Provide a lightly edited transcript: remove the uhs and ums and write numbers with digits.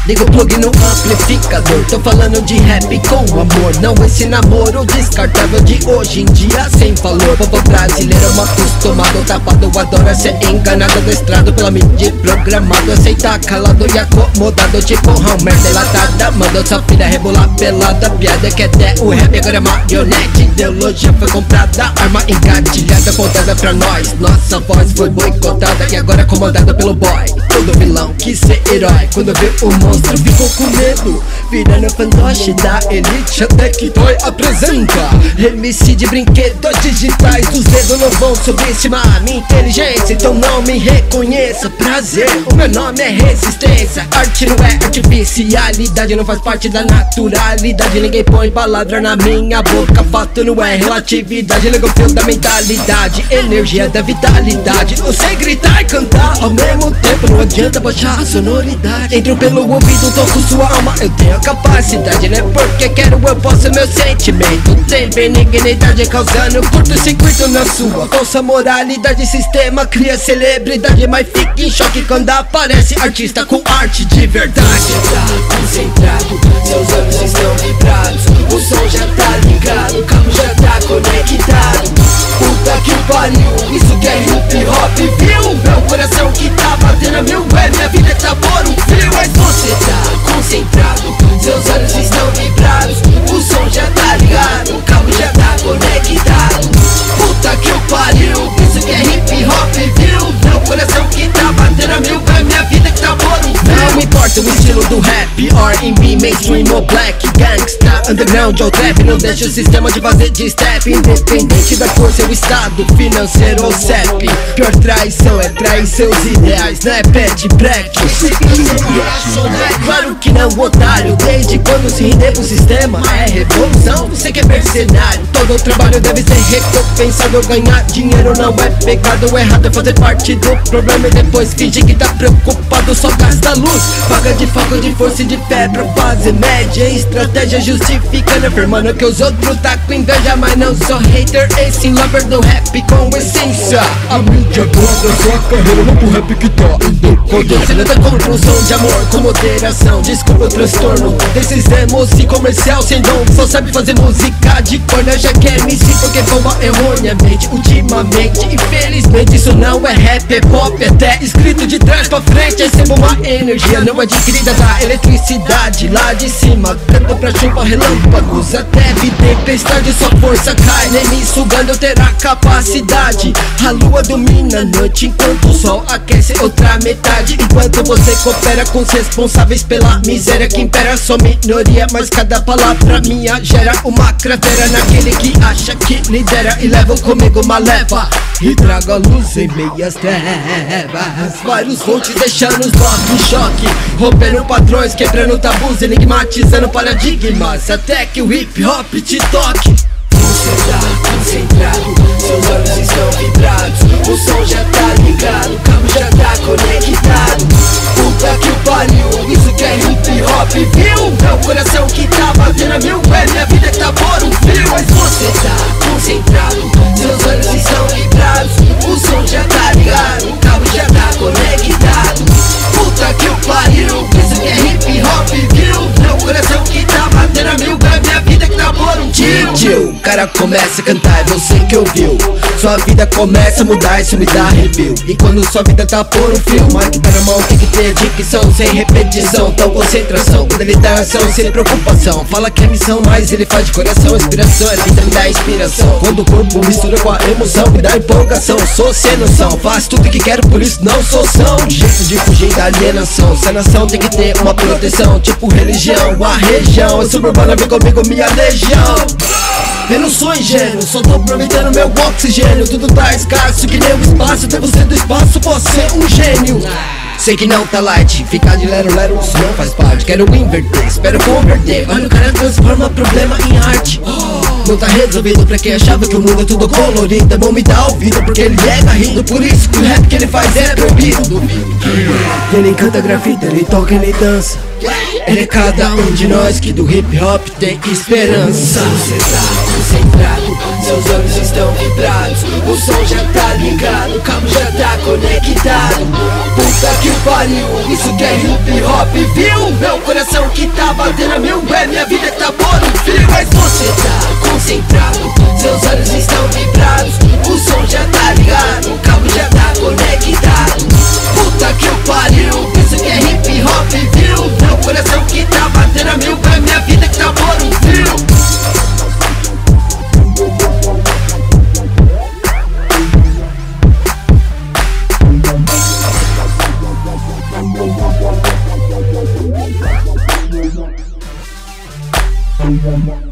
Liga o plug no amplificador. Tô falando de rap com amor, não esse namoro descartável de hoje em dia sem valor. Povo brasileiro mal acostumado, tapado, adora ser enganado, adestrado pela mídia, programado, aceitar calado e acomodado, tipo Homer delatada. Mandou sua filha rebolar pelada, piada que até o rap agora é marionete. Ideologia foi comprada, arma engatilhada, apontada pra nós. Nossa voz foi boicotada e agora é comandada pelo boy. Todo vilão quis ser herói, quando viu o monstro ficou com medo, virando fantoche da elite. Até que Toy apresenta MC de brinquedos digitais. Os dedos não vão subestimar minha inteligência, então não me reconheça. Prazer, o meu nome é resistência. Arte não é artificialidade, não faz parte da naturalidade. Ninguém põe palavra na minha boca, fato não é relatividade. Liga o fio da mentalidade, energia da vitalidade. Eu sei gritar e cantar ao mesmo tempo, não adianta baixar a sonoridade. Entro pelo ouvido, toco sua alma, eu tenho a capacidade. Não é porque quero, eu posso, meu sentimento tem benignidade, causando curto-circuito na sua falsa moralidade. Sistema cria celebridade, mas fica em choque quando aparece artista com arte de verdade. Você tá concentrado, seus olhos estão vibrados, o som já tá ligado, o carro já tá conectado. Puta que pariu, isso que é hip hop, viu? Meu coração que tá batendo a mil, é minha vida que tá por um fio. Mas você tá concentrado, seus olhos estão vibrados, o som já tá ligado, o carro já tá conectado. Puta que pariu, isso que é hip hop, viu? Meu coração que tá batendo a mil, é minha vida que tá por um fio. Não importa o estilo do rap, R&B, mainstream ou black, gangsta, underground ou trap, não deixa o sistema de fazer de step. Independente da cor, seu estado financeiro ou CEP, pior traição é trair seus ideais, não é pet black. Claro que não, otário, desde quando se render pro sistema é revolução, você que é mercenário. Todo trabalho deve ser recompensado, ganhar dinheiro não é pecado. O errado é fazer parte do problema e depois fingir que tá preocupado, só gasta luz, paga de foco, de força e de fé pra fazer média. Estratégia justificando, afirmando que os outros tá com inveja, mas não sou hater, esse lover do rap com essência. A mídia guarda sua carreira, não pro rap que tá em decadência. Nada contra um som de amor com moderação, desculpa o transtorno desses MC comercial sem dom, só sabe fazer música de corno. Já que é MC porque bomba erroneamente ultimamente, infelizmente isso não é rap, é pop, até escrito de trás pra frente. Recebo uma energia não adquirida da eletricidade lá de cima, tanto pra chuva, relâmpagos até vir tempestade. Sua força cai, nem me sugando terá capacidade. A lua domina a noite enquanto o sol aquece outra metade. Enquanto você coopera com os responsáveis pela miséria que impera sua minoria, mas cada palavra minha gera uma cratera naquele que acha que lidera. E levo comigo uma leva e trago a luz em meias trevas. Vários fontes deixando os blocos em choque, rompendo padrões, quebrando tabus, enigmatizando paradigmas, até que o hip hop te toque. Você tá concentrado, seus olhos estão vibrados, o som já tá ligado, o carro já tá conectado. Puta que pariu, isso que é hip hop, viu? Meu coração que tá batendo a mil, é minha vida que tá por um fio. Mas você tá concentrado, seus olhos estão vibrados, o som já tá ligado, o carro já tá conectado. Puta que pariu, isso que é hip hop, viu? Meu coração que tá batendo a mil, é minha vida que tá por um tio. O cara começa a cantar, é você que ouviu. Sua vida começa a mudar, isso me dá arrepio. E quando sua vida tá por um fio, mas que tá na mão tem que ter dicção, sem repetição, tal concentração. Quando ele dá ação, sem preocupação, fala que é missão, mas ele faz de coração. Inspiração é vida, me dá inspiração. Quando o corpo mistura com a emoção, me dá empolgação. Sou sem noção, faço tudo que quero, por isso não sou são. Jeito de fugir da alienação, essa nação tem que ter uma proteção, tipo religião. A região é suburbana, vem comigo minha legião. Eu não sou ingênuo, só tô aproveitando meu oxigênio. Tudo tá escasso que nem o espaço, até você do espaço, você é um gênio. Sei que não tá light, ficar de lero-lero, isso não faz parte. Quero inverter, espero converter. Olha o cara transforma problema em arte. Não tá resolvido pra quem achava que o mundo é tudo colorido. É bom me dar ouvido porque ele é garrido, por isso que o rap que ele faz é proibido. Ele canta grafite, ele toca, ele dança. Ele é cada um de nós que do hip hop tem esperança. Você tá concentrado, seus olhos estão vibrados, o som já tá ligado, o carro já tá conectado. Puta que pariu, isso que que é hip hop, viu? Meu coração que tá batendo a mil, é minha vida que tá por um fio. Mas você tá concentrado, seus olhos estão vibrados, o som já tá ligado, o cabo já tá conectado. Puta que o pariu, isso que é hip hop, viu? Meu coração que tá batendo a mil, é minha vida que tá por um fio. Yeah.